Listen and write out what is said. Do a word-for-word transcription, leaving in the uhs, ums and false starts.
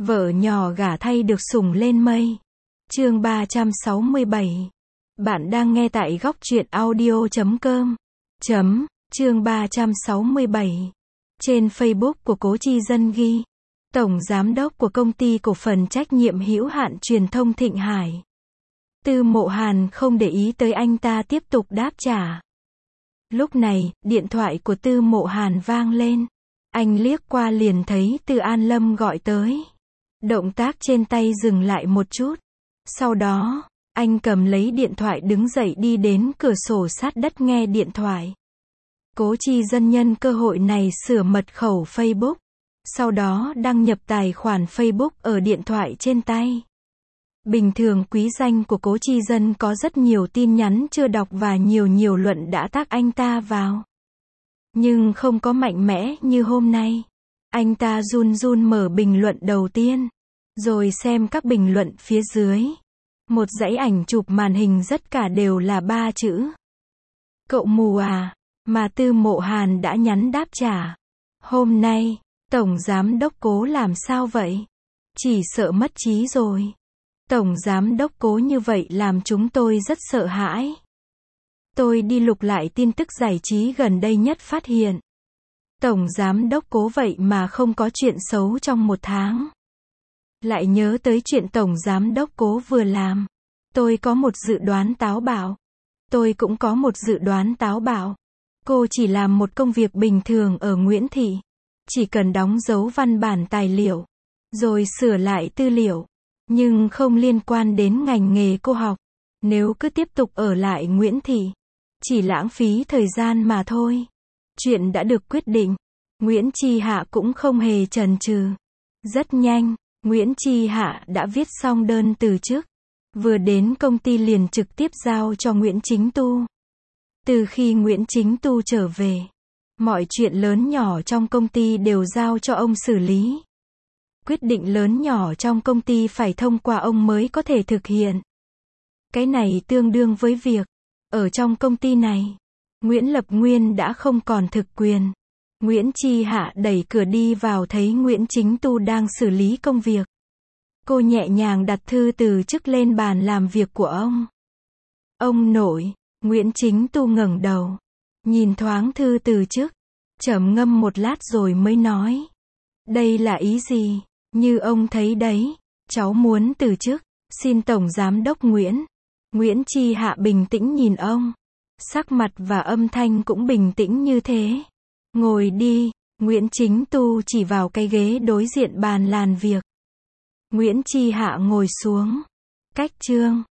Vợ nhỏ gả thay được sủng lên mây. Chương ba trăm sáu mươi bảy. Bạn đang nghe tại góc truyện audio chấm com. Chấm, chương ba trăm sáu mươi bảy. Trên Facebook của Cố Chi Dân ghi, Tổng Giám đốc của Công ty Cổ phần Trách nhiệm hữu hạn Truyền thông Thịnh Hải. Tư Mộ Hàn không để ý tới anh ta tiếp tục đáp trả. Lúc này, điện thoại của Tư Mộ Hàn vang lên. Anh liếc qua liền thấy Tư An Lâm gọi tới. Động tác trên tay dừng lại một chút. Sau đó, anh cầm lấy điện thoại đứng dậy đi đến cửa sổ sát đất nghe điện thoại. Cố Chi Dân nhân cơ hội này sửa mật khẩu Facebook. Sau đó đăng nhập tài khoản Facebook ở điện thoại trên tay. Bình thường quý danh của Cố Chi Dân có rất nhiều tin nhắn chưa đọc và nhiều nhiều luận đã tag anh ta vào. Nhưng không có mạnh mẽ như hôm nay. Anh ta run run mở bình luận đầu tiên. Rồi xem các bình luận phía dưới. Một dãy ảnh chụp màn hình tất cả đều là ba chữ. Cậu mù à? Mà Tư Mộ Hàn đã nhắn đáp trả. Hôm nay, Tổng Giám đốc Cố làm sao vậy? Chỉ sợ mất trí rồi. Tổng Giám đốc Cố như vậy làm chúng tôi rất sợ hãi. Tôi đi lục lại tin tức giải trí gần đây nhất phát hiện. Tổng Giám đốc Cố vậy mà không có chuyện xấu trong một tháng. Lại nhớ tới chuyện Tổng Giám đốc Cố vừa làm. Tôi có một dự đoán táo bạo. Tôi cũng có một dự đoán táo bạo. Cô chỉ làm một công việc bình thường ở Nguyễn Thị. Chỉ cần đóng dấu văn bản tài liệu. Rồi sửa lại tư liệu. Nhưng không liên quan đến ngành nghề cô học. Nếu cứ tiếp tục ở lại Nguyễn Thị. Chỉ lãng phí thời gian mà thôi. Chuyện đã được quyết định. Nguyễn Chi Hạ cũng không hề chần chừ. Rất nhanh, Nguyễn Chi Hạ đã viết xong đơn từ chức. Vừa đến công ty liền trực tiếp giao cho Nguyễn Chính Tu. Từ khi Nguyễn Chính Tu trở về, mọi chuyện lớn nhỏ trong công ty đều giao cho ông xử lý. Quyết định lớn nhỏ trong công ty phải thông qua ông mới có thể thực hiện. Cái này tương đương với việc, ở trong công ty này, Nguyễn Lập Nguyên đã không còn thực quyền. Nguyễn Chi Hạ đẩy cửa đi vào thấy Nguyễn Chính Tu đang xử lý công việc. Cô nhẹ nhàng đặt thư từ chức lên bàn làm việc của ông. Ông nội, Nguyễn Chính Tu ngẩng đầu, nhìn thoáng thư từ chức, trầm ngâm một lát rồi mới nói. Đây là ý gì? Như ông thấy đấy, cháu muốn từ chức, xin Tổng Giám đốc Nguyễn. Nguyễn Chi Hạ bình tĩnh nhìn ông. Sắc mặt và âm thanh cũng bình tĩnh như thế. Ngồi đi, Nguyễn Chính Tu chỉ vào cái ghế đối diện bàn làm việc. Nguyễn Chi Hạ ngồi xuống. Cách chương.